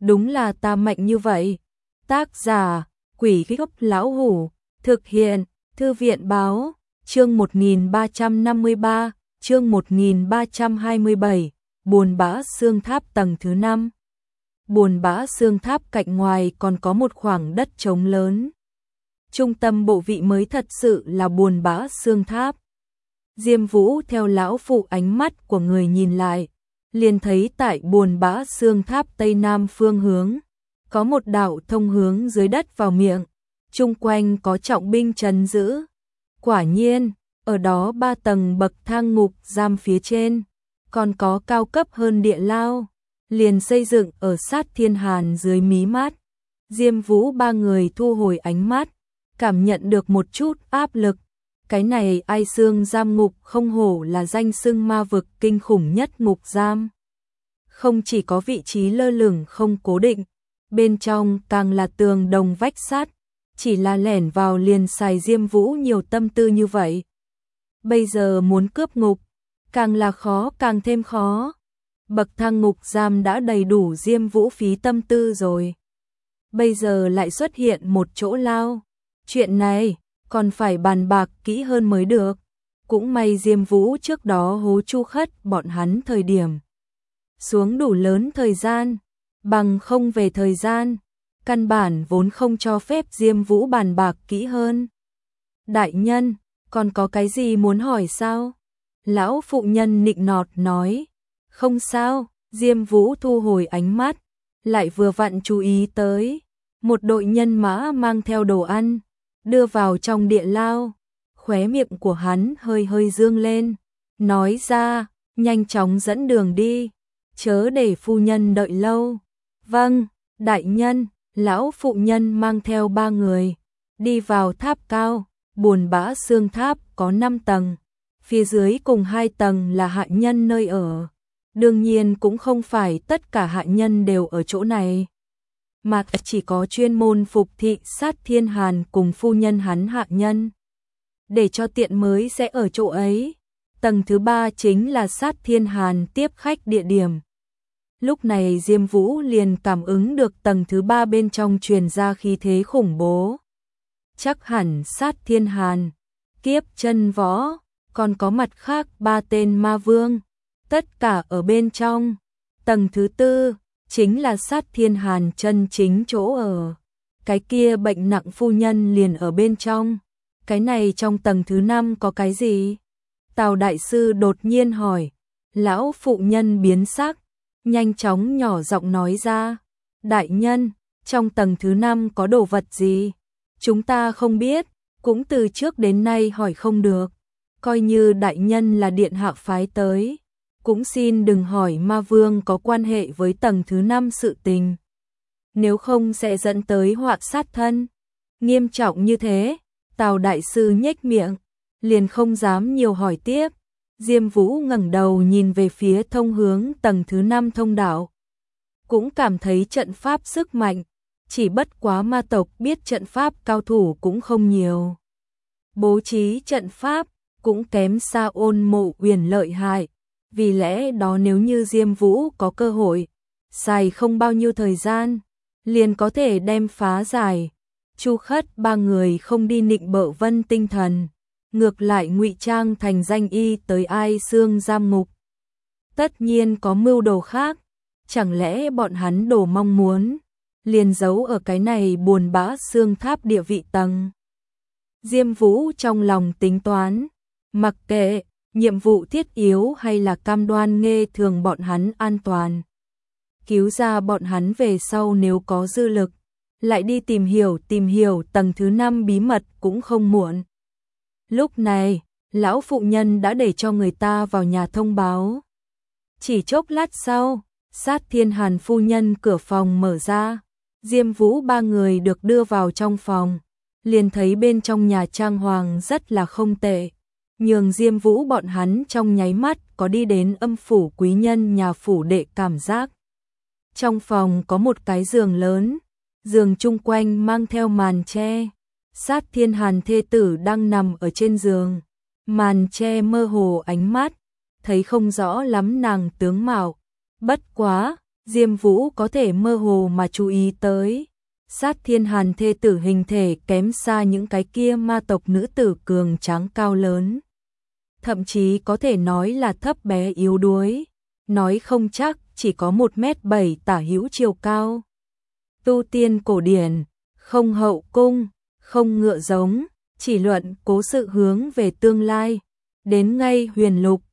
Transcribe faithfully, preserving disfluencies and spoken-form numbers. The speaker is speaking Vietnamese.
đúng là ta mạnh như vậy. Tác giả, Quỷ Gốc Lão Hủ, thực hiện, Thư viện Báo, chương một nghìn ba trăm năm mươi ba, chương một nghìn ba trăm hai mươi bảy, Buồn Bã Xương Tháp tầng thứ năm. Buồn Bã Xương Tháp cạnh ngoài còn có một khoảng đất trống lớn. Trung tâm bộ vị mới thật sự là Buồn Bã Xương Tháp. Diêm Vũ theo lão phụ ánh mắt của người nhìn lại, liền thấy tại Buồn Bã Xương Tháp tây nam phương hướng, có một đạo thông hướng dưới đất vào miệng, chung quanh có trọng binh trấn giữ. Quả nhiên, ở đó ba tầng bậc thang ngục giam phía trên, còn có cao cấp hơn địa lao, liền xây dựng ở sát thiên hàn dưới mí mắt. Diêm Vũ ba người thu hồi ánh mắt, cảm nhận được một chút áp lực. Cái này Ai Xương giam ngục không hổ là danh xưng ma vực kinh khủng nhất ngục giam. Không chỉ có vị trí lơ lửng không cố định, bên trong càng là tường đồng vách sắt, chỉ là lẻn vào liền xài Diêm Vũ nhiều tâm tư như vậy. Bây giờ muốn cướp ngục, càng là khó càng thêm khó. Bậc thang ngục giam đã đầy đủ Diêm Vũ phí tâm tư rồi. Bây giờ lại xuất hiện một chỗ lao. Chuyện này còn phải bàn bạc kỹ hơn mới được. Cũng may Diêm Vũ trước đó hố Chu Khất bọn hắn thời điểm xuống đủ lớn thời gian, bằng không về thời gian, căn bản vốn không cho phép Diêm Vũ bàn bạc kỹ hơn. Đại nhân, còn có cái gì muốn hỏi sao? Lão phụ nhân nịnh nọt nói. Không sao, Diêm Vũ thu hồi ánh mắt, lại vừa vặn chú ý tới một đội nhân mã mang theo đồ ăn, đưa vào trong địa lao. Khóe miệng của hắn hơi hơi dương lên, nói ra, nhanh chóng dẫn đường đi, chớ để phu nhân đợi lâu. Vâng, đại nhân. Lão phụ nhân mang theo ba người, đi vào tháp cao. Buồn Bã Xương Tháp có năm tầng, phía dưới cùng hai tầng là hạ nhân nơi ở. Đương nhiên cũng không phải tất cả hạ nhân đều ở chỗ này, mà chỉ có chuyên môn phục thị sát thiên hàn cùng phu nhân hắn hạ nhân. Để cho tiện mới sẽ ở chỗ ấy. Tầng thứ ba chính là sát thiên hàn tiếp khách địa điểm. Lúc này Diêm Vũ liền cảm ứng được tầng thứ ba bên trong truyền ra khí thế khủng bố. Chắc hẳn sát thiên hàn, Kiếp Chân Võ, còn có mặt khác ba tên ma vương, tất cả ở bên trong. Tầng thứ tư chính là sát thiên hàn chân chính chỗ ở. Cái kia bệnh nặng phu nhân liền ở bên trong. Cái này trong tầng thứ năm có cái gì? Tào đại sư đột nhiên hỏi. Lão phụ nhân biến sắc, nhanh chóng nhỏ giọng nói ra. Đại nhân, trong tầng thứ năm có đồ vật gì? Chúng ta không biết, cũng từ trước đến nay hỏi không được. Coi như đại nhân là điện hạ phái tới, cũng xin đừng hỏi ma vương có quan hệ với tầng thứ năm sự tình. Nếu không sẽ dẫn tới họa sát thân. Nghiêm trọng như thế, Tào đại sư nhếch miệng, liền không dám nhiều hỏi tiếp. Diêm Vũ ngẩng đầu nhìn về phía thông hướng tầng thứ năm thông đạo. Cũng cảm thấy trận pháp sức mạnh, chỉ bất quá ma tộc biết trận pháp cao thủ cũng không nhiều. Bố trí trận pháp cũng kém xa Ôn Mộ Uyển lợi hại. Vì lẽ đó nếu như Diêm Vũ có cơ hội, xài không bao nhiêu thời gian, liền có thể đem phá giải. Chu Khất ba người không đi nịnh bợ Vân Tinh Thần, ngược lại ngụy trang thành danh y tới Ai Xương giam ngục. Tất nhiên có mưu đồ khác, chẳng lẽ bọn hắn đổ mong muốn, liền giấu ở cái này Buồn Bã Xương Tháp địa vị tầng. Diêm Vũ trong lòng tính toán, mặc kệ nhiệm vụ thiết yếu hay là cam đoan nghe thường bọn hắn an toàn. Cứu ra bọn hắn về sau nếu có dư lực, lại đi tìm hiểu tìm hiểu tầng thứ năm bí mật cũng không muộn. Lúc này, lão phụ nhân đã để cho người ta vào nhà thông báo. Chỉ chốc lát sau, sát thiên hàn phu nhân cửa phòng mở ra. Diêm Vũ ba người được đưa vào trong phòng, liền thấy bên trong nhà trang hoàng rất là không tệ. Nhường Diêm Vũ bọn hắn trong nháy mắt có đi đến âm phủ quý nhân nhà phủ đệ cảm giác. Trong phòng có một cái giường lớn, giường chung quanh mang theo màn che. Sát thiên hàn thê tử đang nằm ở trên giường, màn che mơ hồ ánh mắt, thấy không rõ lắm nàng tướng mạo. Bất quá, Diêm Vũ có thể mơ hồ mà chú ý tới. Sát Thiên Hàn thê tử hình thể kém xa những cái kia ma tộc nữ tử cường tráng cao lớn. Thậm chí có thể nói là thấp bé yếu đuối. Nói không chắc chỉ có một mét bảy tả hữu chiều cao. Tu tiên cổ điển, không hậu cung, không ngựa giống, chỉ luận cố sự hướng về tương lai. Đến ngay huyền lục,